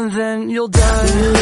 and then you'll die.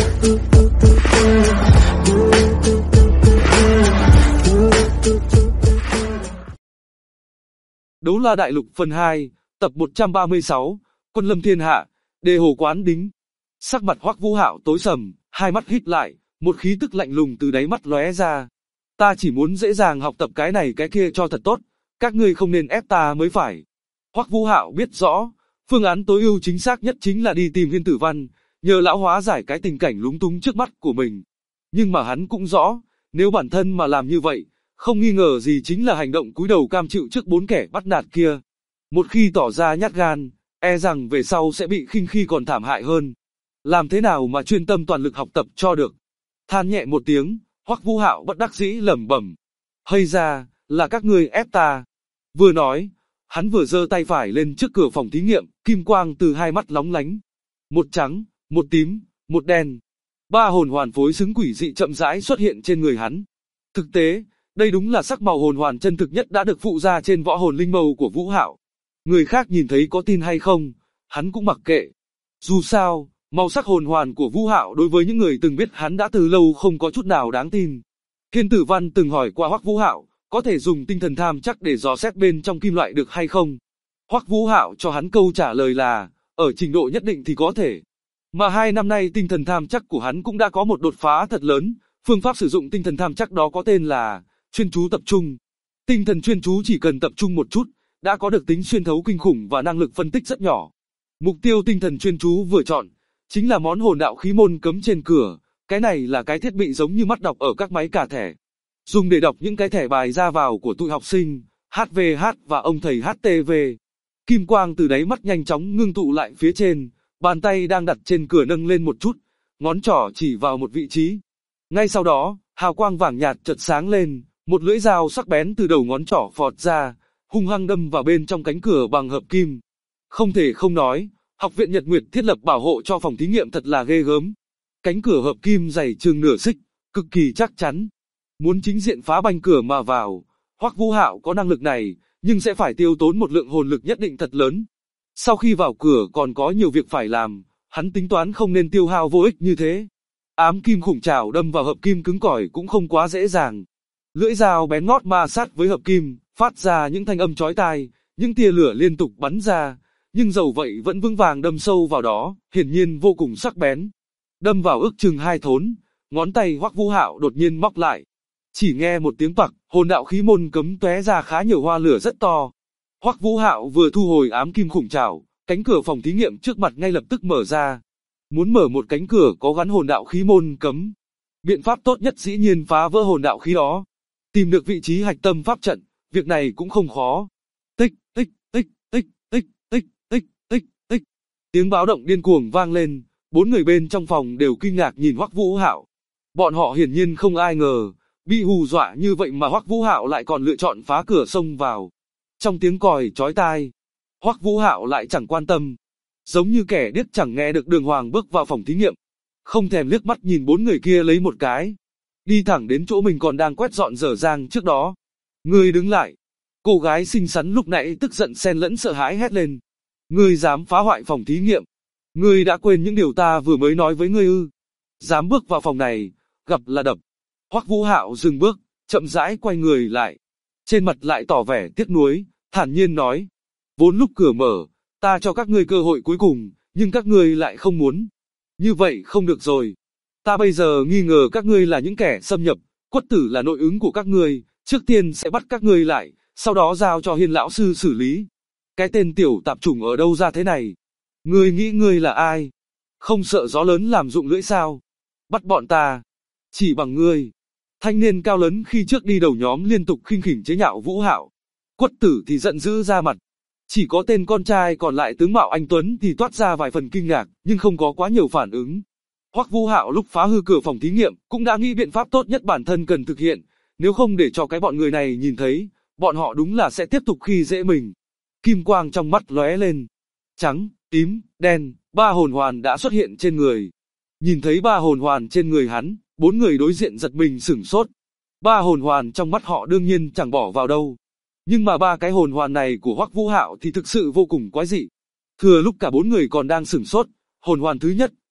Đấu La Đại Lục phần 2, tập 136, Quân Lâm Thiên Hạ, Đề Hồ Quán Đính. Sắc mặt Hoắc Vũ Hạo tối sầm, hai mắt híp lại, một khí tức lạnh lùng từ đáy mắt lóe ra. Ta chỉ muốn dễ dàng học tập cái này cái kia cho thật tốt, các ngươi không nên ép ta mới phải. Hoắc Vũ Hạo biết rõ, phương án tối ưu chính xác nhất chính là đi tìm Viên Tử Văn, nhờ lão hóa giải cái tình cảnh lúng túng trước mắt của mình. Nhưng mà hắn cũng rõ, nếu bản thân mà làm như vậy, không nghi ngờ gì chính là hành động cúi đầu cam chịu trước bốn kẻ bắt nạt kia. Một khi tỏ ra nhát gan, e rằng về sau sẽ bị khinh khi còn thảm hại hơn. Làm thế nào mà chuyên tâm toàn lực học tập cho được? Than nhẹ một tiếng, Hoắc Vũ Hạo bất đắc dĩ lẩm bẩm. Hay ra, là các ngươi ép ta. Vừa nói, hắn vừa giơ tay phải lên trước cửa phòng thí nghiệm, kim quang từ hai mắt lóng lánh. Một trắng, một tím, một đen. Ba hồn hoàn phối xứng quỷ dị chậm rãi xuất hiện trên người hắn. Thực tế, đây đúng là sắc màu hồn hoàn chân thực nhất đã được phụ ra trên võ hồn linh mâu của Vũ Hạo. Người khác nhìn thấy có tin hay không, hắn cũng mặc kệ. Dù sao, màu sắc hồn hoàn của Vũ Hạo đối với những người từng biết hắn đã từ lâu không có chút nào đáng tin. Viên Tử Văn từng hỏi qua Hoắc Vũ Hạo, có thể dùng tinh thần tham chắc để dò xét bên trong kim loại được hay không. Hoắc Vũ Hạo cho hắn câu trả lời là, ở trình độ nhất định thì có thể. Mà 2 năm nay tinh thần tham chắc của hắn cũng đã có một đột phá thật lớn, phương pháp sử dụng tinh thần tham chắc đó có tên là chuyên chú tập trung. Tinh thần chuyên chú chỉ cần tập trung một chút, đã có được tính xuyên thấu kinh khủng và năng lực phân tích rất nhỏ. Mục tiêu tinh thần chuyên chú vừa chọn, chính là món hồn đạo khí môn cấm trên cửa, cái này là cái thiết bị giống như mắt đọc ở các máy cà thẻ. Dùng để đọc những cái thẻ bài ra vào của tụi học sinh, HVH và ông thầy HTV. Kim quang từ đáy mắt nhanh chóng ngưng tụ lại phía trên, bàn tay đang đặt trên cửa nâng lên một chút, ngón trỏ chỉ vào một vị trí. Ngay sau đó, hào quang vàng nhạt chợt sáng lên, một lưỡi dao sắc bén từ đầu ngón trỏ phọt ra, hung hăng đâm vào bên trong cánh cửa bằng hợp kim. Không thể không nói, Học viện Nhật Nguyệt thiết lập bảo hộ cho phòng thí nghiệm thật là ghê gớm. Cánh cửa hợp kim dày chừng nửa xích, cực kỳ chắc chắn. Muốn chính diện phá banh cửa mà vào, Hoắc Vũ Hạo có năng lực này, nhưng sẽ phải tiêu tốn một lượng hồn lực nhất định thật lớn. Sau khi vào cửa còn có nhiều việc phải làm, hắn tính toán không nên tiêu hao vô ích như thế. Ám kim khủng trảo đâm vào hợp kim cứng cỏi cũng không quá dễ dàng. Lưỡi dao bén ngót ma sát với hợp kim, phát ra những thanh âm chói tai, những tia lửa liên tục bắn ra, nhưng dầu vậy vẫn vững vàng đâm sâu vào đó, hiển nhiên vô cùng sắc bén. Đâm vào ước chừng 2 thốn, ngón tay Hoắc Vũ Hạo đột nhiên móc lại. Chỉ nghe một tiếng pặc, hồn đạo khí môn cấm tóe ra khá nhiều hoa lửa rất to. Hoắc Vũ Hạo vừa thu hồi ám kim khủng trảo, cánh cửa phòng thí nghiệm trước mặt ngay lập tức mở ra. Muốn mở một cánh cửa có gắn hồn đạo khí môn cấm, biện pháp tốt nhất dĩ nhiên phá vỡ hồn đạo khí đó. Tìm được vị trí hạch tâm pháp trận, việc này cũng không khó. Tích, tích, tích, tích, tích, tích, tích, tích, tích. Tiếng báo động điên cuồng vang lên, 4 người bên trong phòng đều kinh ngạc nhìn Hoắc Vũ Hạo. Bọn họ hiển nhiên không ai ngờ, bị hù dọa như vậy mà Hoắc Vũ Hạo lại còn lựa chọn phá cửa xông vào. Trong tiếng còi chói tai, Hoắc Vũ Hạo lại chẳng quan tâm, giống như kẻ điếc chẳng nghe được đường hoàng bước vào phòng thí nghiệm, không thèm liếc mắt nhìn 4 người kia lấy một cái, đi thẳng đến chỗ mình còn đang quét dọn dở dang trước đó. Ngươi đứng lại! Cô gái xinh xắn lúc nãy tức giận xen lẫn sợ hãi hét lên. Ngươi dám phá hoại phòng thí nghiệm? Ngươi đã quên những điều ta vừa mới nói với ngươi ư? Dám bước vào phòng này, gặp là đập. Hoắc Vũ Hạo dừng bước, chậm rãi quay người lại, trên mặt lại tỏ vẻ tiếc nuối, thản nhiên nói: vốn lúc cửa mở, ta cho các ngươi cơ hội cuối cùng, nhưng các ngươi lại không muốn. Như vậy không được rồi. Ta bây giờ nghi ngờ các ngươi là những kẻ xâm nhập, Quất Tử là nội ứng của các ngươi, trước tiên sẽ bắt các ngươi lại, sau đó giao cho Hiên lão sư xử lý. Cái tên tiểu tạp chủng ở đâu ra thế này? Ngươi nghĩ ngươi là ai? Không sợ gió lớn làm rụng lưỡi sao? Bắt bọn ta, chỉ bằng ngươi. Thanh niên cao lớn khi trước đi đầu nhóm liên tục khinh khỉnh chế nhạo Vũ Hạo. Quất Tử thì giận dữ ra mặt. Chỉ có tên con trai còn lại tướng mạo anh tuấn thì toát ra vài phần kinh ngạc, nhưng không có quá nhiều phản ứng. Hoắc Vũ Hạo lúc phá hư cửa phòng thí nghiệm cũng đã nghĩ biện pháp tốt nhất bản thân cần thực hiện, nếu không để cho cái bọn người này nhìn thấy, bọn họ đúng là sẽ tiếp tục khi dễ mình. Kim quang trong mắt lóe lên, trắng, tím, đen, 3 hồn hoàn đã xuất hiện trên người. Nhìn thấy 3 hồn hoàn trên người hắn, 4 người đối diện giật mình sửng sốt. 3 hồn hoàn trong mắt họ đương nhiên chẳng bỏ vào đâu. Nhưng mà 3 cái hồn hoàn này của Hoắc Vũ Hạo thì thực sự vô cùng quái dị. Thừa lúc cả 4 người còn đang sửng sốt, hồn hoàn thứ nhất,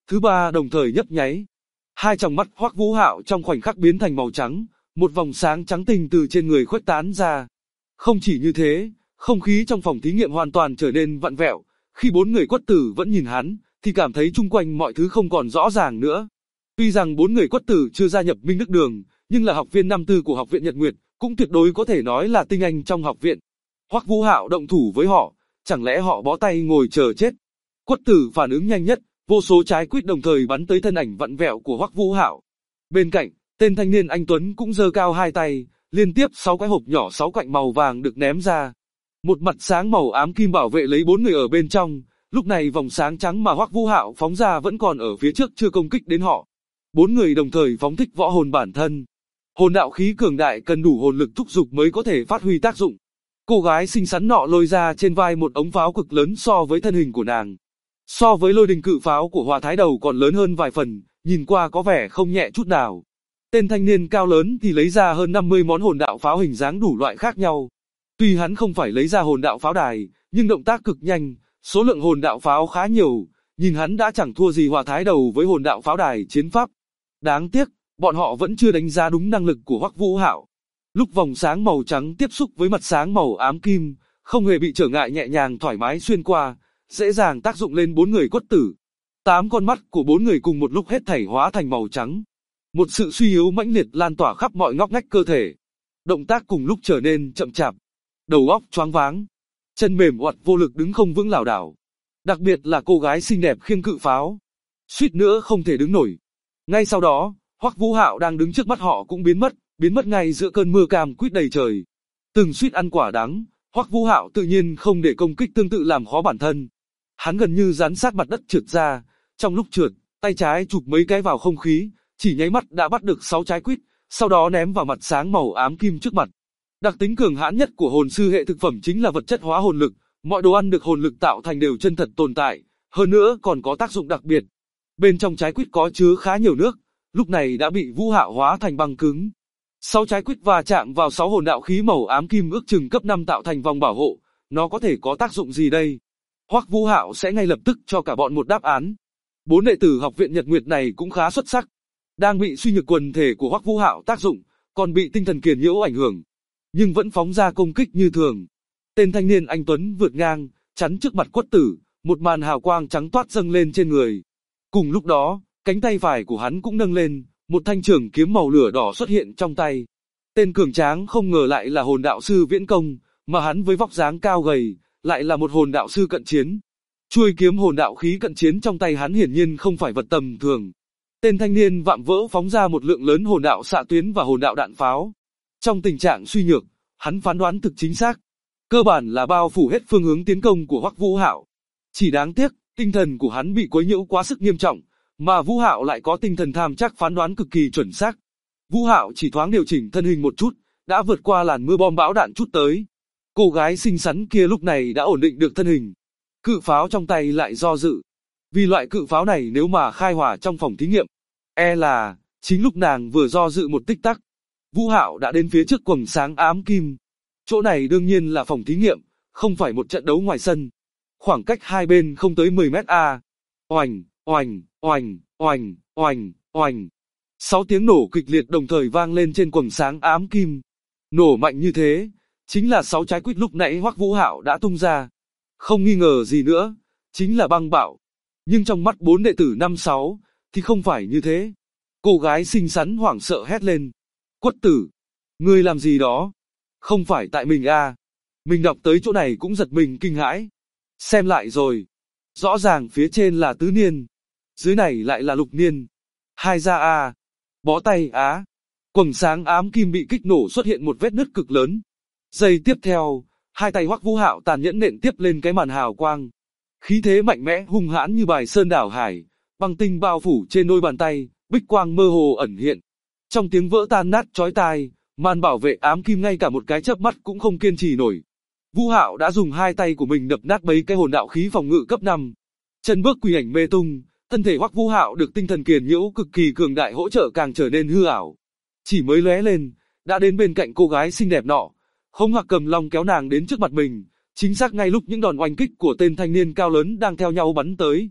thứ ba đồng thời nhấp nháy. Hai tròng mắt Hoắc Vũ Hạo trong khoảnh khắc biến thành màu trắng, một vòng sáng trắng tinh từ trên người khuếch tán ra. Không chỉ như thế, không khí trong phòng thí nghiệm hoàn toàn trở nên vặn vẹo, khi bốn người Quất Tử vẫn nhìn hắn, thì cảm thấy chung quanh mọi thứ không còn rõ ràng nữa. Tuy rằng bốn người Quất Tử chưa gia nhập Minh Đức Đường, nhưng là học viên năm tư của học viện Nhật Nguyệt, cũng tuyệt đối có thể nói là tinh anh trong học viện. Hoắc Vũ Hạo động thủ với họ, chẳng lẽ họ bó tay ngồi chờ chết? Quất Tử phản ứng nhanh nhất, vô số trái quýt đồng thời bắn tới thân ảnh vặn vẹo của Hoắc Vũ Hạo. Bên cạnh, tên thanh niên anh tuấn cũng giơ cao hai tay, liên tiếp 6 cái hộp nhỏ 6 cạnh màu vàng được ném ra. Một mặt sáng màu ám kim bảo vệ lấy 4 người ở bên trong, lúc này vòng sáng trắng mà Hoắc Vũ Hạo phóng ra vẫn còn ở phía trước chưa công kích đến họ. 4 người đồng thời phóng thích võ hồn bản thân. Hồn đạo khí cường đại cần đủ hồn lực thúc dục mới có thể phát huy tác dụng. Cô gái xinh xắn nọ lôi ra trên vai một ống pháo cực lớn so với thân hình của nàng. So với lôi đình cự pháo của Hòa Thái Đầu còn lớn hơn vài phần, nhìn qua có vẻ không nhẹ chút nào. Tên thanh niên cao lớn thì lấy ra hơn 50 món hồn đạo pháo hình dáng đủ loại khác nhau. Tuy hắn không phải lấy ra hồn đạo pháo đài, nhưng động tác cực nhanh, số lượng hồn đạo pháo khá nhiều, nhìn hắn đã chẳng thua gì Hòa Thái Đầu với hồn đạo pháo đài chiến pháp. Đáng tiếc, bọn họ vẫn chưa đánh giá đúng năng lực của Hoắc Vũ Hạo. Lúc vòng sáng màu trắng tiếp xúc với mặt sáng màu ám kim, không hề bị trở ngại nhẹ nhàng thoải mái xuyên qua, dễ dàng tác dụng lên 4 người Quất Tử. 8 con mắt của 4 người cùng một lúc hết thảy hóa thành màu trắng. Một sự suy yếu mãnh liệt lan tỏa khắp mọi ngóc ngách cơ thể. Động tác cùng lúc trở nên chậm chạp, đầu óc choáng váng, chân mềm oặt vô lực đứng không vững lảo đảo. Đặc biệt là cô gái xinh đẹp khiêng cự pháo, suýt nữa không thể đứng nổi. Ngay sau đó, Hoắc Vũ Hạo đang đứng trước mắt họ cũng biến mất ngay giữa cơn mưa cam quýt đầy trời. Từng suýt ăn quả đắng, Hoắc Vũ Hạo tự nhiên không để công kích tương tự làm khó bản thân. Hắn gần như dán sát mặt đất trượt ra, trong lúc trượt, tay trái chụp mấy cái vào không khí, chỉ nháy mắt đã bắt được 6 trái quýt, sau đó ném vào mặt sáng màu ám kim trước mặt. Đặc tính cường hãn nhất của hồn sư hệ thực phẩm chính là vật chất hóa hồn lực, mọi đồ ăn được hồn lực tạo thành đều chân thật tồn tại, hơn nữa còn có tác dụng đặc biệt. Bên trong trái quýt có chứa khá nhiều nước, lúc này đã bị Vũ Hạo hóa thành băng cứng. 6 trái quýt va chạm vào 6 hồn đạo khí màu ám kim ước chừng cấp 5 tạo thành vòng bảo hộ, nó có thể có tác dụng gì đây? Hoắc Vũ Hạo sẽ ngay lập tức cho cả bọn một đáp án. 4 đệ tử học viện Nhật Nguyệt này cũng khá xuất sắc. Đang bị suy nhược quần thể của Hoắc Vũ Hạo tác dụng, còn bị tinh thần kiền nhiễu ảnh hưởng, nhưng vẫn phóng ra công kích như thường. Tên thanh niên anh tuấn vượt ngang, chắn trước mặt Quất Tử, một màn hào quang trắng toát dâng lên trên người. Cùng lúc đó, cánh tay phải của hắn cũng nâng lên, một thanh trường kiếm màu lửa đỏ xuất hiện trong tay. Tên cường tráng không ngờ lại là hồn đạo sư Viễn Công, mà hắn với vóc dáng cao gầy, lại là một hồn đạo sư cận chiến. Chuôi kiếm hồn đạo khí cận chiến trong tay hắn hiển nhiên không phải vật tầm thường. Tên thanh niên vạm vỡ phóng ra một lượng lớn hồn đạo xạ tuyến và hồn đạo đạn pháo. Trong tình trạng suy nhược, hắn phán đoán thực chính xác, cơ bản là bao phủ hết phương hướng tiến công của Hoắc Vũ Hạo. Chỉ đáng tiếc, tinh thần của hắn bị quấy nhiễu quá sức nghiêm trọng, mà Vũ Hạo lại có tinh thần tham chắc phán đoán cực kỳ chuẩn xác. Vũ Hạo chỉ thoáng điều chỉnh thân hình một chút, đã vượt qua làn mưa bom bão đạn chút tới. Cô gái xinh xắn kia lúc này đã ổn định được thân hình. Cự pháo trong tay lại do dự. Vì loại cự pháo này nếu mà khai hỏa trong phòng thí nghiệm, là chính lúc nàng vừa do dự một tích tắc, Vũ Hạo đã đến phía trước quầng sáng ám kim. Chỗ này đương nhiên là phòng thí nghiệm, không phải một trận đấu ngoài sân. Khoảng cách hai bên không tới 10 mét a. Oành, oành, oành, oành, oành, oành. 6 tiếng nổ kịch liệt đồng thời vang lên trên quầng sáng ám kim. Nổ mạnh như thế, chính là 6 trái quýt lúc nãy Hoắc Vũ Hạo đã tung ra. Không nghi ngờ gì nữa, chính là băng bạo. Nhưng trong mắt 4 đệ tử năm 6, thì không phải như thế. Cô gái xinh xắn hoảng sợ hét lên. Quất Tử, ngươi làm gì đó? Không phải tại mình à? Mình đọc tới chỗ này cũng giật mình kinh hãi. Xem lại rồi. Rõ ràng phía trên là tứ niên, dưới này lại là lục niên. Hai ra à? Bó tay á. Quầng sáng ám kim bị kích nổ xuất hiện một vết nứt cực lớn. Giây tiếp theo, hai tay Hoắc Vũ Hạo tàn nhẫn nện tiếp lên cái màn hào quang. Khí thế mạnh mẽ hung hãn như bài sơn đảo hải, băng tinh bao phủ trên đôi bàn tay, bích quang mơ hồ ẩn hiện. Trong tiếng vỡ tan nát chói tai, màn bảo vệ ám kim ngay cả một cái chớp mắt cũng không kiên trì nổi. Vũ Hạo đã dùng hai tay của mình đập nát mấy cái hồn đạo khí phòng ngự cấp 5. Chân bước quỷ ảnh mê tung, thân thể Hoắc Vũ Hạo được tinh thần kiền nhiễu cực kỳ cường đại hỗ trợ càng trở nên hư ảo. Chỉ mới lóe lên, đã đến bên cạnh cô gái xinh đẹp nọ, hống hạc cầm long kéo nàng đến trước mặt mình, chính xác ngay lúc những đòn oanh kích của tên thanh niên cao lớn đang theo nhau bắn tới.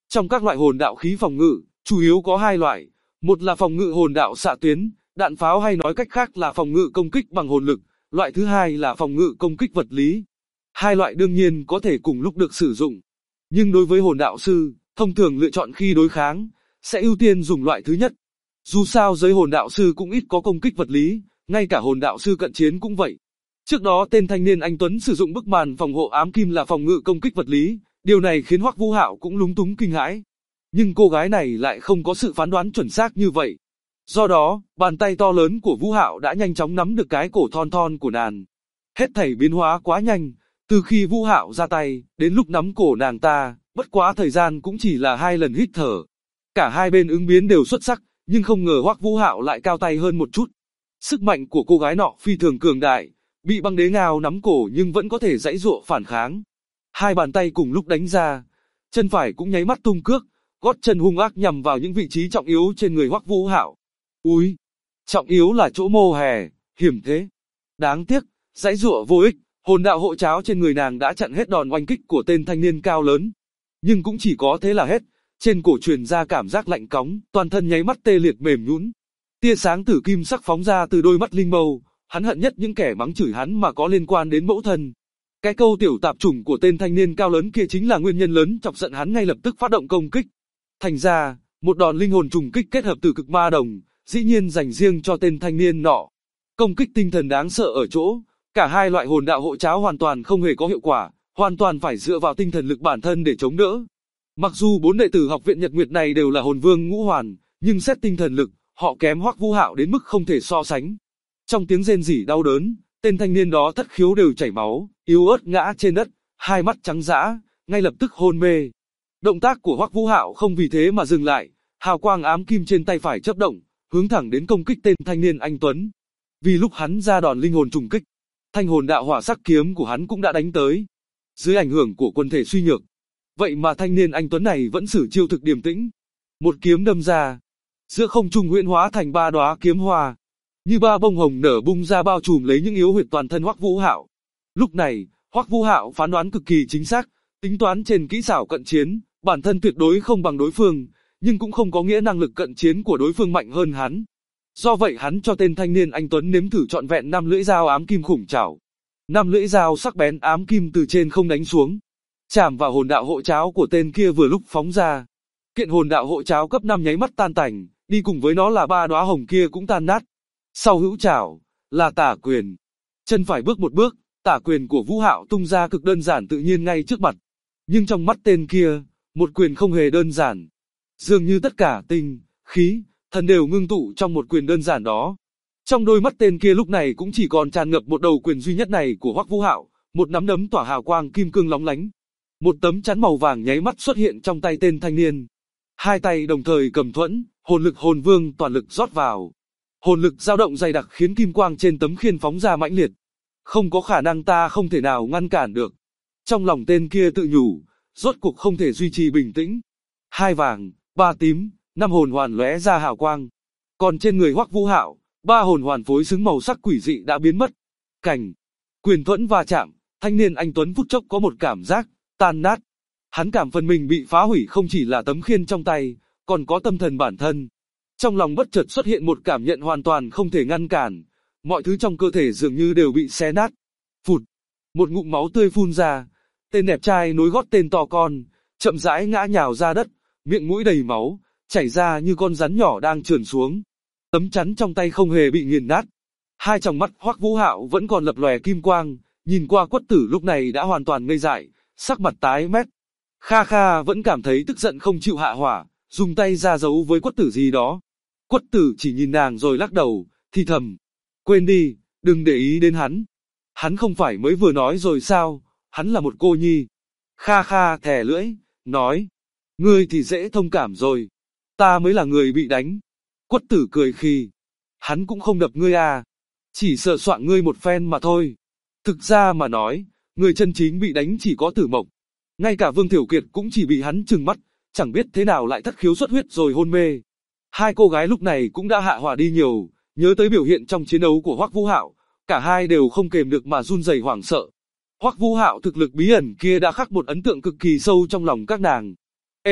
Trong các loại hồn đạo khí phòng ngự, chủ yếu có hai loại, một là phòng ngự hồn đạo xạ tuyến, đạn pháo hay nói cách khác là phòng ngự công kích bằng hồn lực, loại thứ hai là phòng ngự công kích vật lý. Hai loại đương nhiên có thể cùng lúc được sử dụng, nhưng đối với hồn đạo sư, thông thường lựa chọn khi đối kháng, sẽ ưu tiên dùng loại thứ nhất. Dù sao giới hồn đạo sư cũng ít có công kích vật lý, ngay cả hồn đạo sư cận chiến cũng vậy. Trước đó tên thanh niên anh Tuấn sử dụng bức màn phòng hộ ám kim là phòng ngự công kích vật lý, điều này khiến Hoắc Vũ Hạo cũng lúng túng kinh hãi. Nhưng cô gái này lại không có sự phán đoán chuẩn xác như vậy. Do đó, bàn tay to lớn của Vũ Hạo đã nhanh chóng nắm được cái cổ thon thon của nàng. Hết thảy biến hóa quá nhanh, từ khi Vũ Hạo ra tay, đến lúc nắm cổ nàng ta, bất quá thời gian cũng chỉ là 2 lần hít thở. Cả hai bên ứng biến đều xuất sắc, nhưng không ngờ Hoắc Vũ Hạo lại cao tay hơn một chút. Sức mạnh của cô gái nọ phi thường cường đại, bị băng đế ngao nắm cổ nhưng vẫn có thể giãy giụa phản kháng. Hai bàn tay cùng lúc đánh ra, chân phải cũng nháy mắt tung cước, gót chân hung ác nhằm vào những vị trí trọng yếu trên người Hoắc Vũ Hạo. Úi, trọng yếu là chỗ mô hè, hiểm thế. Đáng tiếc, giãy giụa vô ích, hồn đạo hộ cháo trên người nàng đã chặn hết đòn oanh kích của tên thanh niên cao lớn. Nhưng cũng chỉ có thế là hết, trên cổ truyền ra cảm giác lạnh cóng, toàn thân nháy mắt tê liệt mềm nhũn. Tia sáng tử kim sắc phóng ra từ đôi mắt linh mâu, hắn hận nhất những kẻ mắng chửi hắn mà có liên quan đến mẫu thân. Cái câu tiểu tạp chủng của tên thanh niên cao lớn kia chính là nguyên nhân lớn chọc giận hắn ngay lập tức phát động công kích. Thành ra, một đòn linh hồn trùng kích kết hợp từ cực ma đồng, dĩ nhiên dành riêng cho tên thanh niên nọ. Công kích tinh thần đáng sợ ở chỗ, cả hai loại hồn đạo hộ cháo hoàn toàn không hề có hiệu quả, hoàn toàn phải dựa vào tinh thần lực bản thân để chống đỡ. Mặc dù 4 đệ tử học viện Nhật Nguyệt này đều là hồn vương ngũ hoàn, nhưng xét tinh thần lực, họ kém Hoắc Vũ Hạo đến mức không thể so sánh. Trong tiếng rên rỉ đau đớn, tên thanh niên đó thất khiếu đều chảy máu, yếu ớt ngã trên đất, hai mắt trắng dã, ngay lập tức hôn mê. Động tác của Hoắc Vũ Hạo không vì thế mà dừng lại, hào quang ám kim trên tay phải chớp động, hướng thẳng đến công kích tên thanh niên anh Tuấn. Vì lúc hắn ra đòn linh hồn trùng kích, thanh hồn đạo hỏa sắc kiếm của hắn cũng đã đánh tới. Dưới ảnh hưởng của quân thể suy nhược, vậy mà thanh niên anh Tuấn này vẫn sử chiêu thực điềm tĩnh. Một kiếm đâm ra, giữa không trung huyễn hóa thành 3 đóa kiếm hoa, như 3 bông hồng nở bung ra bao trùm lấy những yếu huyệt toàn thân Hoắc Vũ Hạo. Lúc này, Hoắc Vũ Hạo phán đoán cực kỳ chính xác, tính toán trên kỹ xảo cận chiến, bản thân tuyệt đối không bằng đối phương, nhưng cũng không có nghĩa năng lực cận chiến của đối phương mạnh hơn hắn. Do vậy hắn cho tên thanh niên anh Tuấn nếm thử trọn vẹn 5 lưỡi dao ám kim khủng trảo. 5 lưỡi dao sắc bén ám kim từ trên không đánh xuống, chạm vào hồn đạo hộ cháo của tên kia vừa lúc phóng ra. Kiện hồn đạo hộ cháo cấp 5 nháy mắt tan tành, đi cùng với nó là 3 đóa hồng kia cũng tan nát. Sau hữu trảo, là tả quyền. Chân phải bước một bước, tả quyền của Vũ Hạo tung ra cực đơn giản tự nhiên ngay trước mặt. Nhưng trong mắt tên kia, một quyền không hề đơn giản. Dường như tất cả tinh, khí, thần đều ngưng tụ trong một quyền đơn giản đó. Trong đôi mắt tên kia lúc này cũng chỉ còn tràn ngập một đầu quyền duy nhất này của Hoắc Vũ Hạo, một nắm đấm tỏa hào quang kim cương lóng lánh. Một tấm chắn màu vàng nháy mắt xuất hiện trong tay tên thanh niên. Hai tay đồng thời cầm thuẫn, hồn lực hồn vương toàn lực rót vào. Hồn lực dao động dày đặc khiến kim quang trên tấm khiên phóng ra mãnh liệt. Không có khả năng, ta không thể nào ngăn cản được. Trong lòng tên kia tự nhủ, rốt cuộc không thể duy trì bình tĩnh. 2 vàng, 3 tím, 5 hồn hoàn lóe ra hào quang. Còn trên người Hoắc Vũ Hạo, 3 hồn hoàn phối xứng màu sắc quỷ dị đã biến mất. Cảnh, quyền thuẫn va chạm, thanh niên anh Tuấn phút chốc có một cảm giác tan nát. Hắn cảm phần mình bị phá hủy không chỉ là tấm khiên trong tay, còn có tâm thần bản thân. Trong lòng bất chợt xuất hiện một cảm nhận hoàn toàn không thể ngăn cản, mọi thứ trong cơ thể dường như đều bị xé nát. Phụt, một ngụm máu tươi phun ra, tên đẹp trai nối gót tên to con, chậm rãi ngã nhào ra đất, miệng mũi đầy máu, chảy ra như con rắn nhỏ đang trườn xuống. Tấm chắn trong tay không hề bị nghiền nát. Hai tròng mắt Hoắc Vũ Hạo vẫn còn lập lòe kim quang, nhìn qua Quất Tử lúc này đã hoàn toàn ngây dại, sắc mặt tái mét. Kha Kha vẫn cảm thấy tức giận không chịu hạ hỏa, dùng tay ra giấu với Quất Tử gì đó. Quất Tử chỉ nhìn nàng rồi lắc đầu, thì thầm, quên đi, đừng để ý đến hắn. Hắn không phải mới vừa nói rồi sao, hắn là một cô nhi. Kha Kha thè lưỡi, nói, ngươi thì dễ thông cảm rồi, ta mới là người bị đánh. Quất Tử cười khì, hắn cũng không đập ngươi à, chỉ sờ soạng ngươi một phen mà thôi. Thực ra mà nói, người chân chính bị đánh chỉ có Tử Mộc. Ngay cả Vương Thiểu Kiệt cũng chỉ bị hắn trừng mắt, chẳng biết thế nào lại thất khiếu xuất huyết rồi hôn mê. Hai cô gái lúc này cũng đã hạ hỏa đi nhiều, nhớ tới biểu hiện trong chiến đấu của Hoắc Vũ Hạo, cả hai đều không kềm được mà run rẩy hoảng sợ. Hoắc Vũ Hạo thực lực bí ẩn kia đã khắc một ấn tượng cực kỳ sâu trong lòng các nàng.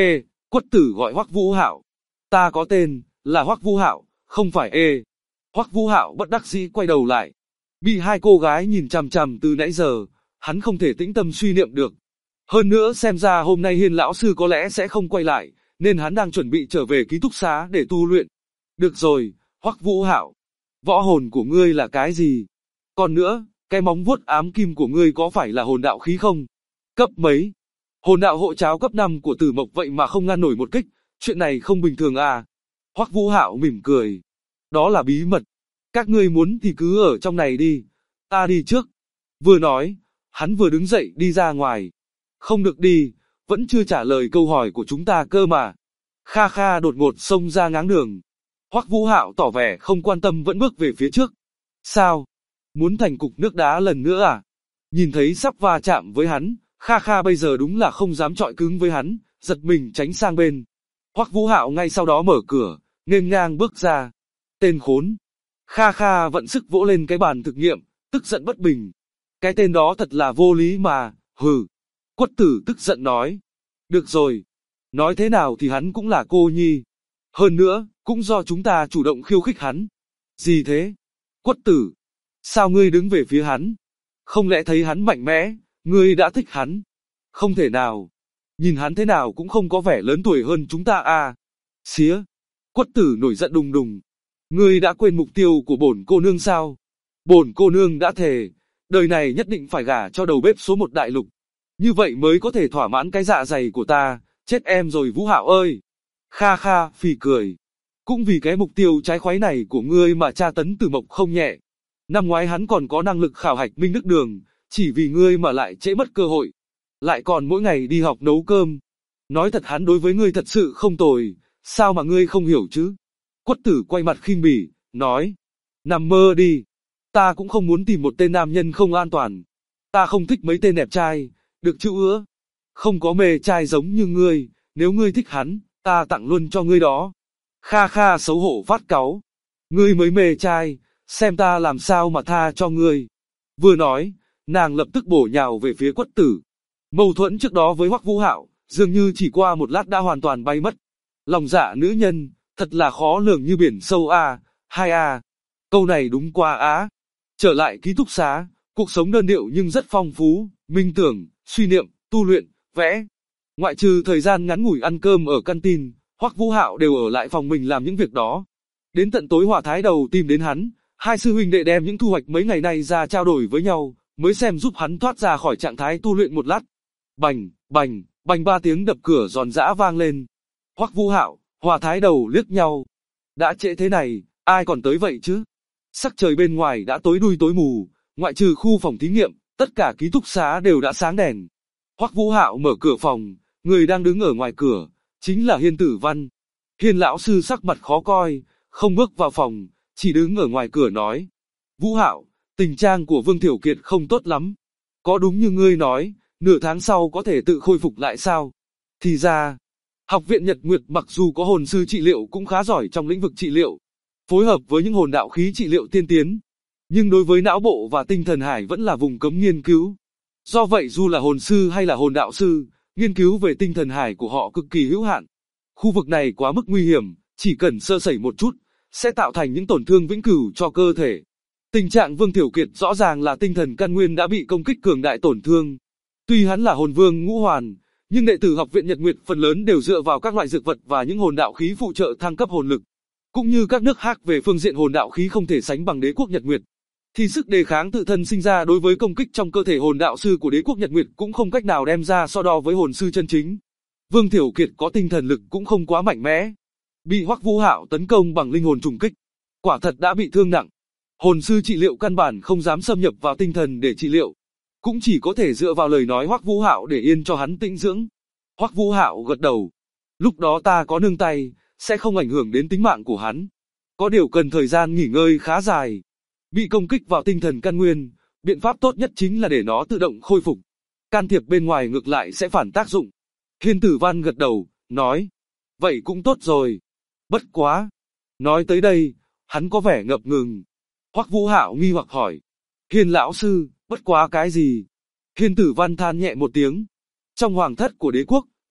Quất Tử gọi Hoắc Vũ Hạo. Ta có tên, là Hoắc Vũ Hạo, không phải Ê. Hoắc Vũ Hạo bất đắc dĩ quay đầu lại. Bị hai cô gái nhìn chằm chằm từ nãy giờ, hắn không thể tĩnh tâm suy niệm được. Hơn nữa xem ra hôm nay Hiên lão sư có lẽ sẽ không quay lại, nên hắn đang chuẩn bị trở về ký túc xá để tu luyện. Được rồi, Hoắc Vũ Hạo, võ hồn của ngươi là cái gì? Còn nữa, cái móng vuốt ám kim của ngươi có phải là hồn đạo khí không? Cấp mấy? Hồn đạo hộ cháo cấp 5 của Tử Mộc vậy mà không ngăn nổi một kích, chuyện này không bình thường à? Hoắc Vũ Hạo mỉm cười. Đó là bí mật. Các ngươi muốn thì cứ ở trong này đi. Ta đi trước. Vừa nói, hắn vừa đứng dậy đi ra ngoài. Không được đi, vẫn chưa trả lời câu hỏi của chúng ta cơ mà. Kha Kha đột ngột xông ra ngáng đường. Hoắc Vũ Hạo tỏ vẻ không quan tâm vẫn bước về phía trước. Sao? Muốn thành cục nước đá lần nữa à? Nhìn thấy sắp va chạm với hắn, Kha Kha bây giờ đúng là không dám chọi cứng với hắn, giật mình tránh sang bên. Hoắc Vũ Hạo ngay sau đó mở cửa, nghênh ngang bước ra. Tên khốn. Kha Kha vận sức vỗ lên cái bàn thực nghiệm, tức giận bất bình. Cái tên đó thật là vô lý mà, hừ. Quất Tử tức giận nói. Được rồi. Nói thế nào thì hắn cũng là cô nhi. Hơn nữa, cũng do chúng ta chủ động khiêu khích hắn. Gì thế? Quất Tử. Sao ngươi đứng về phía hắn? Không lẽ thấy hắn mạnh mẽ, ngươi đã thích hắn? Không thể nào. Nhìn hắn thế nào cũng không có vẻ lớn tuổi hơn chúng ta à. Xía. Quất Tử nổi giận đùng đùng. Ngươi đã quên mục tiêu của bổn cô nương sao? Bổn cô nương đã thề, đời này nhất định phải gả cho đầu bếp số 1 đại lục. Như vậy mới có thể thỏa mãn cái dạ dày của ta, chết em rồi Vũ Hạo ơi. Kha Kha phì cười. Cũng vì cái mục tiêu trái khoái này của ngươi mà tra tấn Tử Mộc không nhẹ. Năm ngoái hắn còn có năng lực khảo hạch Minh Đức Đường, chỉ vì ngươi mà lại trễ mất cơ hội. Lại còn mỗi ngày đi học nấu cơm. Nói thật hắn đối với ngươi thật sự không tồi, sao mà ngươi không hiểu chứ? Quất Tử quay mặt khinh bỉ, nói. Nằm mơ đi. Ta cũng không muốn tìm một tên nam nhân không an toàn. Ta không thích mấy tên đẹp trai, được chữ ứa. Không có mê trai giống như ngươi, nếu ngươi thích hắn, ta tặng luôn cho ngươi đó. Kha Kha xấu hổ phát cáu. Ngươi mới mê trai, xem ta làm sao mà tha cho ngươi. Vừa nói, nàng lập tức bổ nhào về phía Quất Tử. Mâu thuẫn trước đó với Hoắc Vũ Hạo, dường như chỉ qua một lát đã hoàn toàn bay mất. Lòng dạ nữ nhân, thật là khó lường như biển sâu a, hai a. Câu này đúng quá á. Trở lại ký túc xá, cuộc sống đơn điệu nhưng rất phong phú, minh tưởng, suy niệm, tu luyện, vẽ. Ngoại trừ thời gian ngắn ngủi ăn cơm ở canteen, Hoắc Vũ Hạo đều ở lại phòng mình làm những việc đó. Đến tận tối Hỏa Thái Đầu tìm đến hắn, hai sư huynh đệ đem những thu hoạch mấy ngày nay ra trao đổi với nhau, mới xem giúp hắn thoát ra khỏi trạng thái tu luyện một lát. Bành, bành, bành 3 tiếng đập cửa giòn giã vang lên. Hoắc Vũ Hạo, Hỏa Thái Đầu liếc nhau. Đã trễ thế này, ai còn tới vậy chứ? Sắc trời bên ngoài đã tối đuôi tối mù, ngoại trừ khu phòng thí nghiệm, tất cả ký túc xá đều đã sáng đèn. Hoắc Vũ Hạo mở cửa phòng, người đang đứng ở ngoài cửa, chính là Hiên Tử Văn. Hiên lão sư sắc mặt khó coi, không bước vào phòng, chỉ đứng ở ngoài cửa nói. Vũ Hạo, tình trạng của Vương Thiểu Kiệt không tốt lắm. Có đúng như ngươi nói, nửa tháng sau có thể tự khôi phục lại sao? Thì ra, Học viện Nhật Nguyệt mặc dù có hồn sư trị liệu cũng khá giỏi trong lĩnh vực trị liệu, phối hợp với những hồn đạo khí trị liệu tiên tiến. Nhưng đối với não bộ và tinh thần hải vẫn là vùng cấm nghiên cứu. Do vậy dù là hồn sư hay là hồn đạo sư, nghiên cứu về tinh thần hải của họ cực kỳ hữu hạn. Khu vực này quá mức nguy hiểm, chỉ cần sơ sẩy một chút, sẽ tạo thành những tổn thương vĩnh cửu cho cơ thể. Tình trạng Vương Thiểu Kiệt rõ ràng là tinh thần căn nguyên đã bị công kích cường đại tổn thương. Tuy hắn là hồn vương ngũ hoàn, nhưng đệ tử Học viện Nhật Nguyệt phần lớn đều dựa vào các loại dược vật và những hồn đạo khí phụ trợ thăng cấp hồn lực. Cũng như các nước khác về phương diện hồn đạo khí không thể sánh bằng đế quốc Nhật Nguyệt, thì sức đề kháng tự thân sinh ra đối với công kích trong cơ thể hồn đạo sư của đế quốc Nhật Nguyệt cũng không cách nào đem ra so đo với hồn sư chân chính. Vương Thiểu Kiệt có tinh thần lực cũng không quá mạnh mẽ, bị Hoắc Vũ Hạo tấn công bằng linh hồn trùng kích, quả thật đã bị thương nặng. Hồn sư trị liệu căn bản không dám xâm nhập vào tinh thần để trị liệu, cũng chỉ có thể dựa vào lời nói Hoắc Vũ Hạo để yên cho hắn tĩnh dưỡng. Hoắc Vũ Hạo gật đầu. Lúc đó ta có nương tay, sẽ không ảnh hưởng đến tính mạng của hắn. Có điều cần thời gian nghỉ ngơi khá dài. Bị công kích vào tinh thần căn nguyên, biện pháp tốt nhất chính là để nó tự động khôi phục. Can thiệp bên ngoài ngược lại sẽ phản tác dụng. Hiên Tử Văn gật đầu, nói. Vậy cũng tốt rồi. Bất quá. Nói tới đây, hắn có vẻ ngập ngừng. Hoắc Vũ Hạo nghi hoặc hỏi. Hiên lão sư, bất quá cái gì? Hiên Tử Văn than nhẹ một tiếng. Trong hoàng thất của đế quốc,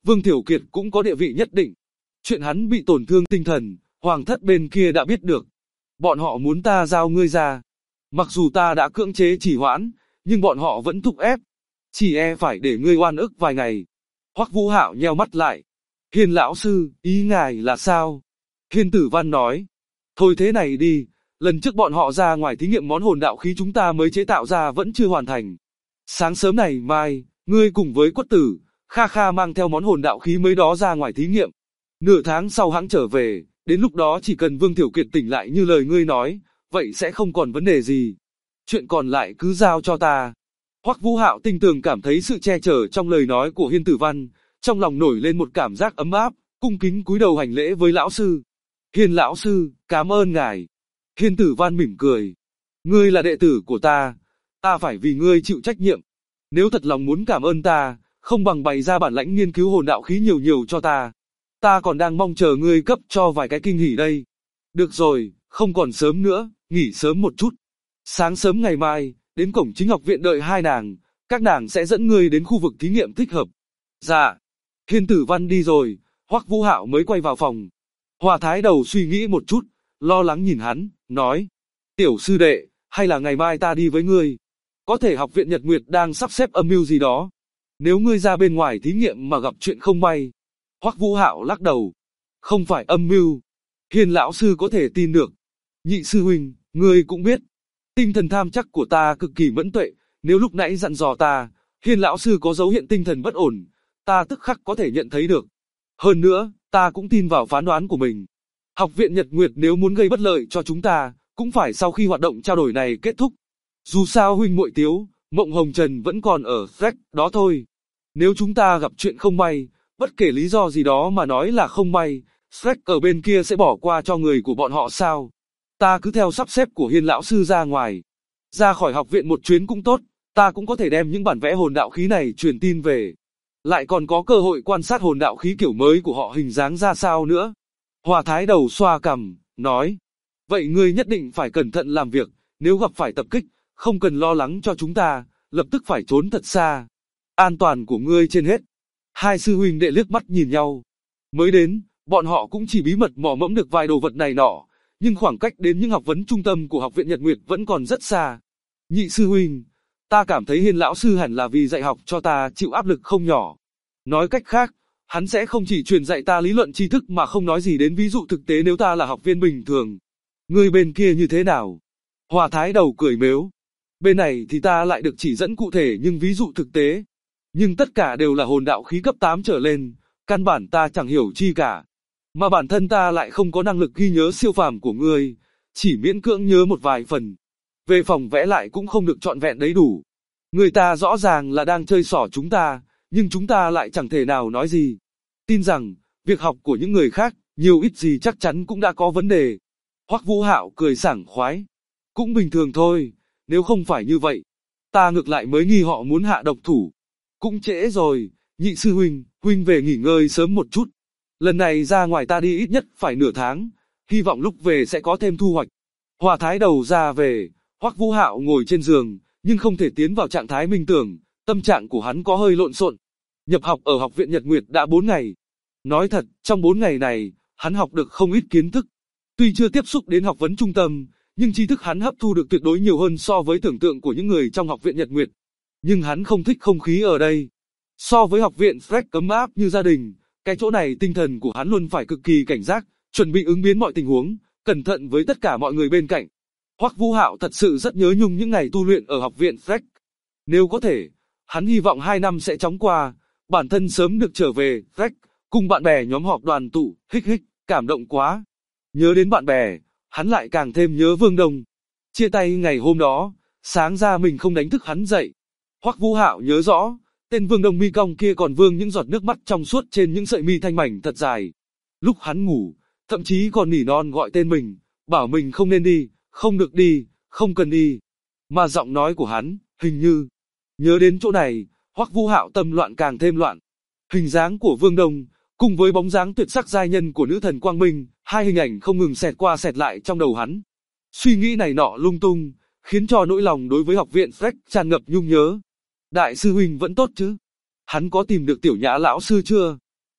Vương Thiểu Kiệt cũng có địa vị nhất định. Chuyện hắn bị tổn thương tinh thần, hoàng thất bên kia đã biết được. Bọn họ muốn ta giao ngươi ra. Mặc dù ta đã cưỡng chế trì hoãn, nhưng bọn họ vẫn thúc ép. Chỉ phải để ngươi oan ức vài ngày. Hoắc Vũ Hạo nheo mắt lại. Hiên lão sư, ý ngài là sao? Hiên Tử Văn nói. Thôi thế này đi, lần trước bọn họ ra ngoài thí nghiệm món hồn đạo khí chúng ta mới chế tạo ra vẫn chưa hoàn thành. Sáng sớm này mai, ngươi cùng với Quất Tử, Kha Kha mang theo món hồn đạo khí mới đó ra ngoài thí nghiệm. Nửa tháng sau hãng trở về, đến lúc đó chỉ cần Vương Thiểu Kiệt tỉnh lại như lời ngươi nói, vậy sẽ không còn vấn đề gì. Chuyện còn lại cứ giao cho ta. Hoắc Vũ Hạo tinh tường cảm thấy sự che chở trong lời nói của Hiên Tử Văn, trong lòng nổi lên một cảm giác ấm áp, cung kính cúi đầu hành lễ với lão sư. Hiên lão sư, cảm ơn ngài. Hiên Tử Văn mỉm cười. Ngươi là đệ tử của ta phải vì ngươi chịu trách nhiệm. Nếu thật lòng muốn cảm ơn ta, không bằng bày ra bản lãnh nghiên cứu hồn đạo khí nhiều nhiều cho ta. Ta còn đang mong chờ ngươi cấp cho vài cái kinh hỉ đây. Được rồi, không còn sớm nữa, nghỉ sớm một chút. Sáng sớm ngày mai, đến cổng chính học viện đợi hai nàng, các nàng sẽ dẫn ngươi đến khu vực thí nghiệm thích hợp. Dạ. Hiên Tử Văn đi rồi, Hoắc Vũ Hạo mới quay vào phòng. Hòa Thái Đầu suy nghĩ một chút, lo lắng nhìn hắn, nói. Tiểu sư đệ, hay là ngày mai ta đi với ngươi? Có thể học viện Nhật Nguyệt đang sắp xếp âm mưu gì đó. Nếu ngươi ra bên ngoài thí nghiệm mà gặp chuyện không may. Hoắc Vũ Hạo lắc đầu. Không phải âm mưu. Hiên lão sư có thể tin được. Nhị sư huynh, ngươi cũng biết. Tinh thần tham chắc của ta cực kỳ mẫn tuệ. Nếu lúc nãy dặn dò ta, Hiên lão sư có dấu hiện tinh thần bất ổn, ta tức khắc có thể nhận thấy được. Hơn nữa, ta cũng tin vào phán đoán của mình. Học viện Nhật Nguyệt nếu muốn gây bất lợi cho chúng ta, cũng phải sau khi hoạt động trao đổi này kết thúc. Dù sao huynh muội Tiếu, Mộng Hồng Trần vẫn còn ở Shrek đó thôi. Nếu chúng ta gặp chuyện không may, bất kể lý do gì đó mà nói là không may, Shrek ở bên kia sẽ bỏ qua cho người của bọn họ sao? Ta cứ theo sắp xếp của Hiên lão sư ra ngoài. Ra khỏi học viện một chuyến cũng tốt, ta cũng có thể đem những bản vẽ hồn đạo khí này truyền tin về. Lại còn có cơ hội quan sát hồn đạo khí kiểu mới của họ hình dáng ra sao nữa. Hòa Thái Đầu xoa cằm, nói. Vậy ngươi nhất định phải cẩn thận làm việc, nếu gặp phải tập kích, không cần lo lắng cho chúng ta, lập tức phải trốn thật xa. An toàn của ngươi trên hết. Hai sư huynh đệ liếc mắt nhìn nhau. Mới đến, bọn họ cũng chỉ bí mật mò mẫm được vài đồ vật này nọ, nhưng khoảng cách đến những học vấn trung tâm của học viện Nhật Nguyệt vẫn còn rất xa. Nhị sư huynh, ta cảm thấy Hiên lão sư hẳn là vì dạy học cho ta chịu áp lực không nhỏ. Nói cách khác, hắn sẽ không chỉ truyền dạy ta lý luận tri thức mà không nói gì đến ví dụ thực tế nếu ta là học viên bình thường. Ngươi bên kia như thế nào? Hòa Thái Đầu cười mếu. Bên này thì ta lại được chỉ dẫn cụ thể nhưng ví dụ thực tế. Nhưng tất cả đều là hồn đạo khí cấp 8 trở lên, căn bản ta chẳng hiểu chi cả. Mà bản thân ta lại không có năng lực ghi nhớ siêu phàm của ngươi, chỉ miễn cưỡng nhớ một vài phần. Về phòng vẽ lại cũng không được trọn vẹn đầy đủ. Người ta rõ ràng là đang chơi xỏ chúng ta, nhưng chúng ta lại chẳng thể nào nói gì. Tin rằng, việc học của những người khác, nhiều ít gì chắc chắn cũng đã có vấn đề. Hoắc Vũ Hạo cười sảng khoái. Cũng bình thường thôi, nếu không phải như vậy, ta ngược lại mới nghi họ muốn hạ độc thủ. Cũng trễ rồi, nhị sư huynh, huynh về nghỉ ngơi sớm một chút. Lần này ra ngoài ta đi ít nhất phải nửa tháng, hy vọng lúc về sẽ có thêm thu hoạch. Hòa Thái Đầu ra về, Hoắc Vũ Hạo ngồi trên giường, nhưng không thể tiến vào trạng thái minh tưởng, tâm trạng của hắn có hơi lộn xộn. Nhập học ở học viện Nhật Nguyệt đã 4 ngày. Nói thật, trong 4 ngày này, hắn học được không ít kiến thức. Tuy chưa tiếp xúc đến học vấn trung tâm, nhưng tri thức hắn hấp thu được tuyệt đối nhiều hơn so với tưởng tượng của những người trong học viện Nhật Nguyệt. Nhưng hắn không thích không khí ở đây. So với học viện Shrek ấm áp như gia đình, cái chỗ này tinh thần của hắn luôn phải cực kỳ cảnh giác, chuẩn bị ứng biến mọi tình huống, cẩn thận với tất cả mọi người bên cạnh. Hoắc Vũ Hạo thật sự rất nhớ nhung những ngày tu luyện ở học viện Shrek. Nếu có thể, hắn hy vọng 2 năm sẽ chóng qua, bản thân sớm được trở về Shrek, cùng bạn bè nhóm họp đoàn tụ, cảm động quá. Nhớ đến bạn bè, hắn lại càng thêm nhớ Vương Đông. Chia tay ngày hôm đó, sáng ra mình không đánh thức hắn dậy. Hoắc Vũ Hạo nhớ rõ, tên Vương Đông mi cong kia còn vương những giọt nước mắt trong suốt trên những sợi mi thanh mảnh thật dài. Lúc hắn ngủ, thậm chí còn nỉ non gọi tên mình, bảo mình không nên đi, không được đi, không cần đi. Mà giọng nói của hắn, hình như, nhớ đến chỗ này, Hoắc Vũ Hạo tâm loạn càng thêm loạn. Hình dáng của Vương Đông, cùng với bóng dáng tuyệt sắc giai nhân của nữ thần Quang Minh, hai hình ảnh không ngừng xẹt qua xẹt lại trong đầu hắn. Suy nghĩ này nọ lung tung, khiến cho nỗi lòng đối với học viện Shrek tràn ngập nhung nhớ. Đại sư huynh vẫn tốt chứ? Hắn có tìm được Tiểu Nhã lão sư chưa?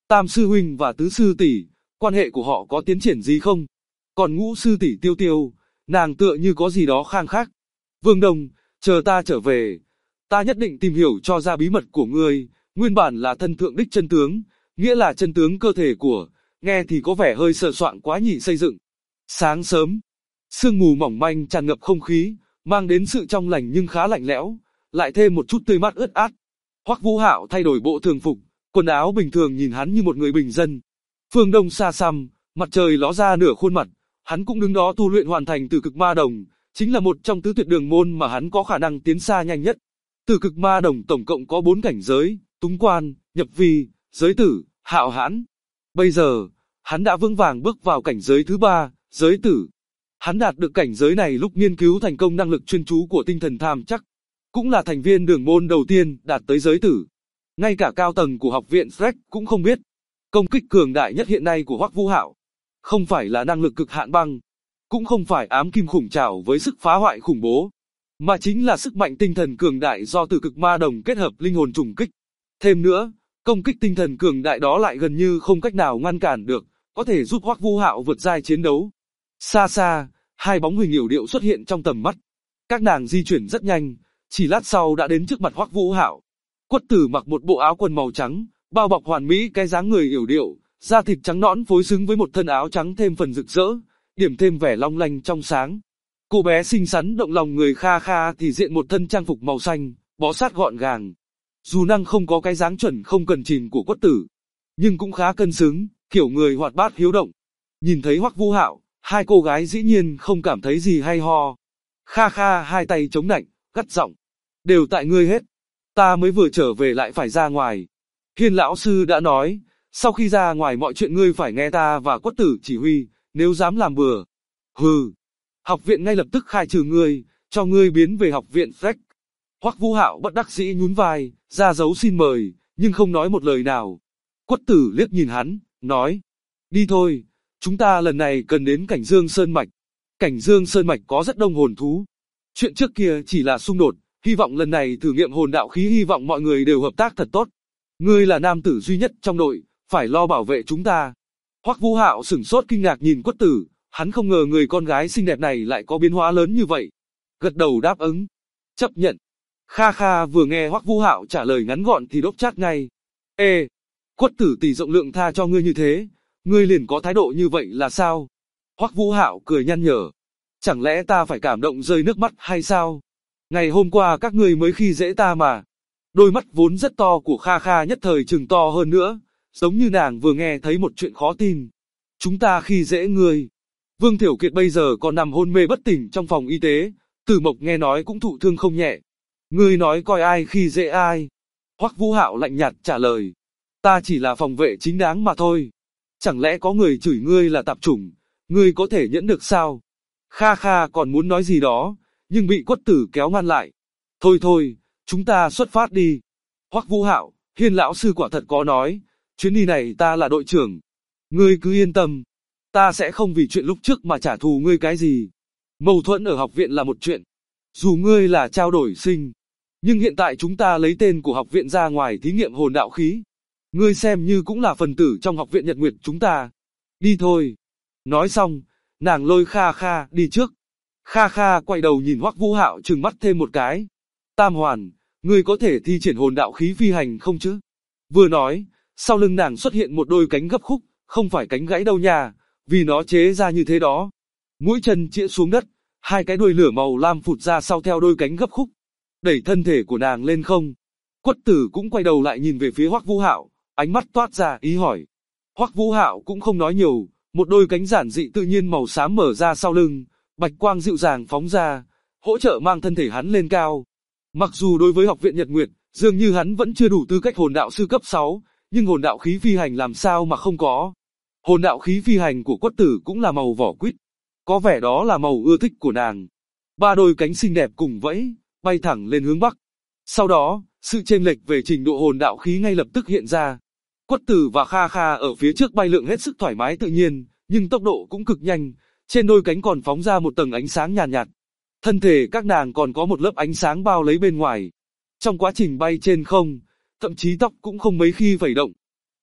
Tam sư huynh và tứ sư tỷ, quan hệ của họ có tiến triển gì không? Còn ngũ sư tỷ Tiêu Tiêu, nàng tựa như có gì đó khang khác. Vương Đông, chờ ta trở về, ta nhất định tìm hiểu cho ra bí mật của ngươi, nguyên bản là thân thượng đích chân tướng, nghĩa là chân tướng cơ thể của, nghe thì có vẻ hơi sờ soạn quá nhỉ xây dựng. Sáng sớm, sương mù mỏng manh tràn ngập không khí, mang đến sự trong lành nhưng khá lạnh lẽo, lại thêm một chút tươi mát ướt át. Hoắc Vũ Hạo thay đổi bộ thường phục, quần áo bình thường nhìn hắn như một người bình dân. Phương Đông xa xăm, mặt trời ló ra nửa khuôn mặt, hắn cũng đứng đó tu luyện hoàn thành Tử Cực Ma Đồng, chính là một trong tứ tuyệt đường môn mà hắn có khả năng tiến xa nhanh nhất. Tử Cực Ma Đồng tổng cộng có 4 cảnh giới, Túng Quan, Nhập Vi, Giới Tử, Hạo Hãn. Bây giờ, hắn đã vững vàng bước vào cảnh giới thứ 3, Giới Tử. Hắn đạt được cảnh giới này lúc nghiên cứu thành công năng lực chuyên chú của tinh thần tham chắc, cũng là thành viên đường môn đầu tiên đạt tới Giới Tử. Ngay cả cao tầng của học viện Freck cũng không biết. Công kích cường đại nhất hiện nay của Hoắc Vũ Hạo không phải là năng lực cực hạn băng, cũng không phải ám kim khủng trảo với sức phá hoại khủng bố, mà chính là sức mạnh tinh thần cường đại do Tử Cực Ma Đồng kết hợp linh hồn trùng kích. Thêm nữa, công kích tinh thần cường đại đó lại gần như không cách nào ngăn cản được, có thể giúp Hoắc Vũ Hạo vượt giai chiến đấu. Xa xa, hai bóng hình yểu điệu xuất hiện trong tầm mắt. Các nàng di chuyển rất nhanh, chỉ lát sau đã đến trước mặt Hoắc Vũ Hạo. Quất Tử mặc một bộ áo quần màu trắng, bao bọc hoàn mỹ cái dáng người yểu điệu, da thịt trắng nõn phối xứng với một thân áo trắng thêm phần rực rỡ, điểm thêm vẻ long lanh trong sáng. Cô bé xinh xắn động lòng người Kha Kha thì diện một thân trang phục màu xanh, bó sát gọn gàng. Dù năng không có cái dáng chuẩn không cần chìm của Quất Tử, nhưng cũng khá cân xứng, kiểu người hoạt bát hiếu động. Nhìn thấy Hoắc Vũ Hạo, hai cô gái dĩ nhiên không cảm thấy gì hay ho. Kha Kha hai tay chống nạnh, gắt giọng: "Đều tại ngươi hết. Ta mới vừa trở về lại phải ra ngoài. Hiên lão sư đã nói, sau khi ra ngoài mọi chuyện ngươi phải nghe ta và Quất Tử chỉ huy, nếu dám làm bừa. Hừ, học viện ngay lập tức khai trừ ngươi, cho ngươi biến về học viện Freck." Hoắc Vũ Hạo bất đắc dĩ nhún vai, ra dấu xin mời, nhưng không nói một lời nào. Quất Tử liếc nhìn hắn, nói: "Đi thôi, chúng ta lần này cần đến Cảnh Dương Sơn Mạch. Cảnh Dương Sơn Mạch có rất đông hồn thú. Chuyện trước kia chỉ là xung đột, hy vọng lần này thử nghiệm hồn đạo khí, hy vọng mọi người đều hợp tác thật tốt. Ngươi là nam tử duy nhất trong đội, phải lo bảo vệ chúng ta." Hoắc Vũ Hạo sửng sốt kinh ngạc nhìn Quất Tử, hắn không ngờ người con gái xinh đẹp này lại có biến hóa lớn như vậy. Gật đầu đáp ứng, chấp nhận. Kha Kha vừa nghe Hoắc Vũ Hạo trả lời ngắn gọn thì đốc chát ngay. Ê, Quất Tử tỷ rộng lượng tha cho ngươi như thế, ngươi liền có thái độ như vậy là sao? Hoắc Vũ Hạo cười nhăn nhở. Chẳng lẽ ta phải cảm động rơi nước mắt hay sao? Ngày hôm qua các ngươi mới khi dễ ta mà. Đôi mắt vốn rất to của Kha Kha nhất thời trừng to hơn nữa, giống như nàng vừa nghe thấy một chuyện khó tin. Chúng ta khi dễ ngươi. Vương Thiểu Kiệt bây giờ còn nằm hôn mê bất tỉnh trong phòng y tế, Tử Mộc nghe nói cũng thụ thương không nhẹ. Ngươi nói coi ai khi dễ ai? Hoắc Vũ Hạo lạnh nhạt trả lời. Ta chỉ là phòng vệ chính đáng mà thôi. Chẳng lẽ có người chửi ngươi là tạp chủng, ngươi có thể nhẫn được sao? Kha Kha còn muốn nói gì đó, nhưng bị Quất Tử kéo ngăn lại. Thôi thôi, chúng ta xuất phát đi. Hoắc Vũ Hạo, Hiên lão sư quả thật có nói, chuyến đi này ta là đội trưởng. Ngươi cứ yên tâm, ta sẽ không vì chuyện lúc trước mà trả thù ngươi cái gì. Mâu thuẫn ở học viện là một chuyện. Dù ngươi là trao đổi sinh, nhưng hiện tại chúng ta lấy tên của học viện ra ngoài thí nghiệm hồn đạo khí. Ngươi xem như cũng là phần tử trong học viện Nhật Nguyệt chúng ta. Đi thôi. Nói xong, nàng lôi Kha Kha đi trước. Kha Kha quay đầu nhìn Hoắc Vũ Hạo trừng mắt thêm một cái. Tam Hoàn, ngươi có thể thi triển hồn đạo khí phi hành không chứ? Vừa nói, sau lưng nàng xuất hiện một đôi cánh gấp khúc, không phải cánh gãy đâu nha, vì nó chế ra như thế đó. Mũi chân chĩa xuống đất, hai cái đuôi lửa màu lam phụt ra sau theo đôi cánh gấp khúc, đẩy thân thể của nàng lên không. Quất Tử cũng quay đầu lại nhìn về phía Hoắc Vũ Hạo, ánh mắt toát ra ý hỏi. Hoắc Vũ Hạo cũng không nói nhiều, một đôi cánh giản dị tự nhiên màu xám mở ra sau lưng, bạch quang dịu dàng phóng ra, hỗ trợ mang thân thể hắn lên cao. Mặc dù đối với học viện Nhật Nguyệt, dường như hắn vẫn chưa đủ tư cách hồn đạo sư cấp 6, nhưng hồn đạo khí phi hành làm sao mà không có. Hồn đạo khí phi hành của Quất Tử cũng là màu vỏ quýt, có vẻ đó là màu ưa thích của nàng. Ba đôi cánh xinh đẹp cùng vẫy, bay thẳng lên hướng bắc. Sau đó, sự chênh lệch về trình độ hồn đạo khí ngay lập tức hiện ra. Quất Tử và Kha Kha ở phía trước bay lượn hết sức thoải mái tự nhiên, nhưng tốc độ cũng cực nhanh, trên đôi cánh còn phóng ra một tầng ánh sáng nhàn nhạt. Thân thể các nàng còn có một lớp ánh sáng bao lấy bên ngoài. Trong quá trình bay trên không, thậm chí tóc cũng không mấy khi phẩy động.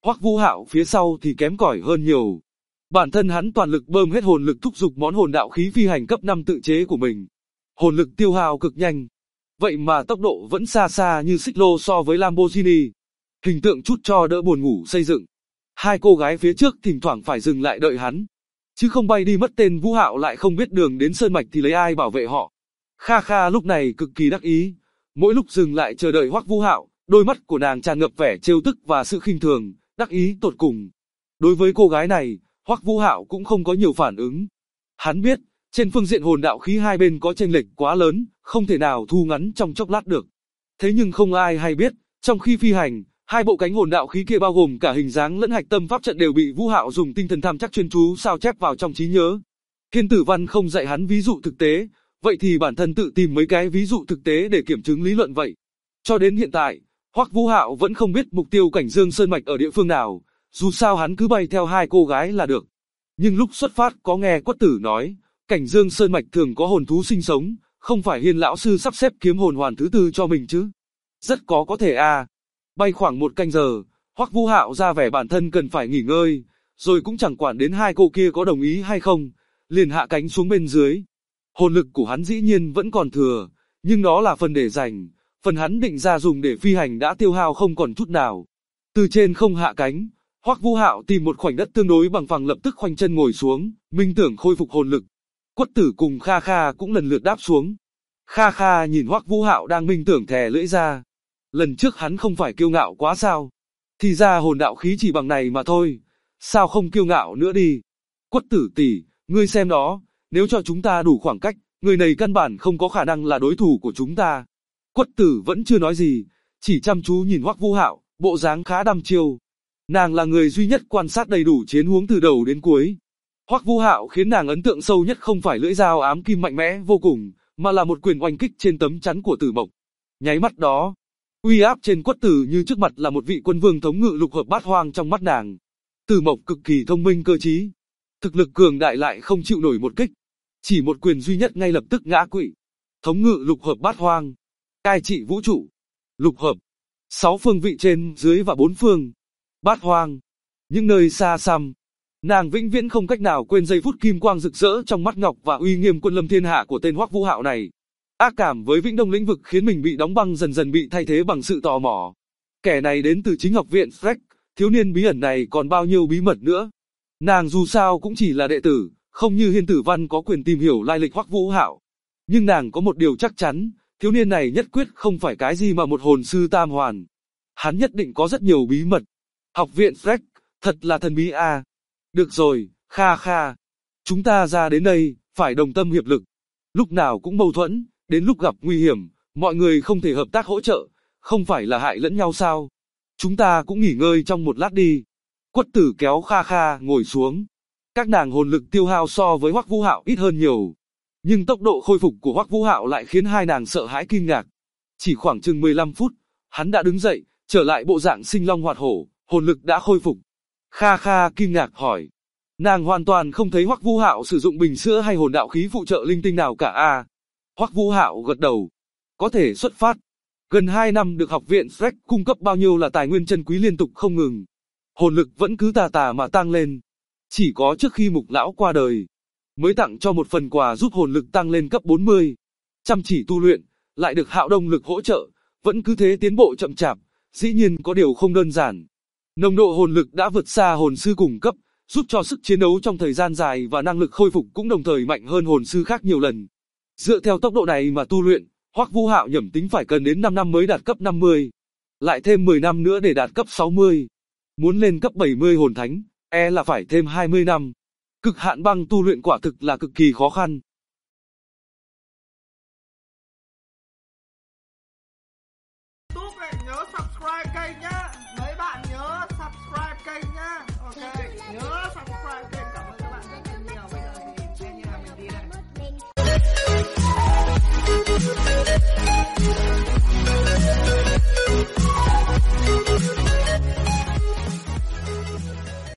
Hoắc Vũ Hạo phía sau thì kém cỏi hơn nhiều. Bản thân hắn toàn lực bơm hết hồn lực thúc giục món hồn đạo khí phi hành cấp 5 tự chế của mình. Hồn lực tiêu hao cực nhanh. Vậy mà tốc độ vẫn xa xa như xích lô so với Lamborghini. Hình tượng chút cho đỡ buồn ngủ xây dựng. Hai cô gái phía trước thỉnh thoảng phải dừng lại đợi hắn. Chứ không bay đi mất tên Vũ Hạo lại không biết đường đến Sơn Mạch thì lấy ai bảo vệ họ. Kha Kha lúc này cực kỳ đắc ý. Mỗi lúc dừng lại chờ đợi Hoắc Vũ Hạo, đôi mắt của nàng tràn ngập vẻ trêu tức và sự khinh thường, đắc ý tột cùng. Đối với cô gái này, Hoắc Vũ Hạo cũng không có nhiều phản ứng. Hắn biết, trên phương diện hồn đạo khí hai bên có chênh lệch quá lớn, không thể nào thu ngắn trong chốc lát được. Thế nhưng không ai hay biết, trong khi phi hành, hai bộ cánh hồn đạo khí kia bao gồm cả hình dáng lẫn hạch tâm pháp trận đều bị Vũ Hạo dùng tinh thần tham chắc chuyên chú sao chép vào trong trí nhớ. Thiên Tử Văn không dạy hắn ví dụ thực tế, vậy thì bản thân tự tìm mấy cái ví dụ thực tế để kiểm chứng lý luận vậy. Cho đến hiện tại, Hoắc Vũ Hạo vẫn không biết mục tiêu Cảnh Dương Sơn Mạch ở địa phương nào, dù sao hắn cứ bay theo hai cô gái là được. Nhưng lúc xuất phát có nghe Quất Tử nói, Cảnh Dương Sơn Mạch thường có hồn thú sinh sống, không phải Hiên lão sư sắp xếp kiếm hồn hoàn thứ tư cho mình chứ? Rất có thể à. Bay khoảng 1 canh giờ, Hoắc Vũ Hạo ra vẻ bản thân cần phải nghỉ ngơi, rồi cũng chẳng quản đến hai cô kia có đồng ý hay không, liền hạ cánh xuống bên dưới. Hồn lực của hắn dĩ nhiên vẫn còn thừa, nhưng đó là phần để dành, phần hắn định ra dùng để phi hành đã tiêu hao không còn chút nào. Từ trên không hạ cánh, Hoắc Vũ Hạo tìm một khoảnh đất tương đối bằng phẳng lập tức khoanh chân ngồi xuống, minh tưởng khôi phục hồn lực. Quất Tử cùng Kha Kha cũng lần lượt đáp xuống. Kha Kha nhìn Hoắc Vũ Hạo đang minh tưởng thè lưỡi ra. Lần trước hắn không phải kiêu ngạo quá sao? Thì ra hồn đạo khí chỉ bằng này mà thôi, sao không kiêu ngạo nữa đi? Quất Tử tỷ, ngươi xem đó, nếu cho chúng ta đủ khoảng cách, người này căn bản không có khả năng là đối thủ của chúng ta. Quất Tử vẫn chưa nói gì, chỉ chăm chú nhìn Hoắc Vũ Hạo, bộ dáng khá đăm chiêu. Nàng là người duy nhất quan sát đầy đủ chiến huống từ đầu đến cuối. Hoắc Vũ Hạo khiến nàng ấn tượng sâu nhất không phải lưỡi dao ám kim mạnh mẽ vô cùng, mà là một quyền oanh kích trên tấm chắn của Tử Mộc. Nháy mắt đó, uy áp trên Quất Tử như trước mặt là một vị quân vương thống ngự lục hợp bát hoang trong mắt nàng. Tử Mộc cực kỳ thông minh cơ trí, thực lực cường đại lại không chịu nổi một kích, chỉ một quyền duy nhất ngay lập tức ngã quỵ. Thống ngự lục hợp bát hoang, cai trị vũ trụ, lục hợp, 6 phương vị trên, dưới và 4 phương, bát hoang, những nơi xa xăm. Nàng vĩnh viễn không cách nào quên giây phút kim quang rực rỡ trong mắt ngọc và uy nghiêm quân lâm thiên hạ của tên Hoắc Vũ Hạo này. Ác cảm với Vĩnh Đông lĩnh vực khiến mình bị đóng băng dần dần bị thay thế bằng sự tò mò. Kẻ này đến từ chính học viện Freck, thiếu niên bí ẩn này còn bao nhiêu bí mật nữa. Nàng dù sao cũng chỉ là đệ tử, không như Hiên Tử Văn có quyền tìm hiểu lai lịch Hoắc Vũ Hạo. Nhưng nàng có một điều chắc chắn, thiếu niên này nhất quyết không phải cái gì mà một hồn sư tam hoàn. Hắn nhất định có rất nhiều bí mật. Học viện Freck, thật là thần bí à. Được rồi, Kha Kha. Chúng ta ra đến đây, phải đồng tâm hiệp lực. Lúc nào cũng mâu thuẫn, đến lúc gặp nguy hiểm, mọi người không thể hợp tác hỗ trợ, không phải là hại lẫn nhau sao? Chúng ta cũng nghỉ ngơi trong một lát đi. Quất Tử kéo Kha Kha ngồi xuống. Các nàng hồn lực tiêu hao so với Hoắc Vũ Hạo ít hơn nhiều. Nhưng tốc độ khôi phục của Hoắc Vũ Hạo lại khiến hai nàng sợ hãi kinh ngạc. Chỉ khoảng chừng 15 phút, hắn đã đứng dậy, trở lại bộ dạng sinh long hoạt hổ, hồn lực đã khôi phục. Kha Kha kinh ngạc hỏi. Nàng hoàn toàn không thấy Hoắc Vũ Hạo sử dụng bình sữa hay hồn đạo khí phụ trợ linh tinh nào cả à. Hoắc Vũ Hạo gật đầu. Có thể xuất phát. Gần 2 năm được học viện Freck cung cấp bao nhiêu là tài nguyên chân quý liên tục không ngừng. Hồn lực vẫn cứ tà tà mà tăng lên. Chỉ có trước khi Mục lão qua đời, mới tặng cho một phần quà giúp hồn lực tăng lên cấp 40. Chăm chỉ tu luyện, lại được Hạo Đông lực hỗ trợ, vẫn cứ thế tiến bộ chậm chạp, dĩ nhiên có điều không đơn giản. Nồng độ hồn lực đã vượt xa hồn sư cùng cấp, giúp cho sức chiến đấu trong thời gian dài và năng lực khôi phục cũng đồng thời mạnh hơn hồn sư khác nhiều lần. Dựa theo tốc độ này mà tu luyện, Hoắc Vũ Hạo nhẩm tính phải cần đến 5 năm mới đạt cấp 50, lại thêm 10 năm nữa để đạt cấp 60. Muốn lên cấp 70 hồn thánh, là phải thêm 20 năm. Cực hạn băng tu luyện quả thực là cực kỳ khó khăn.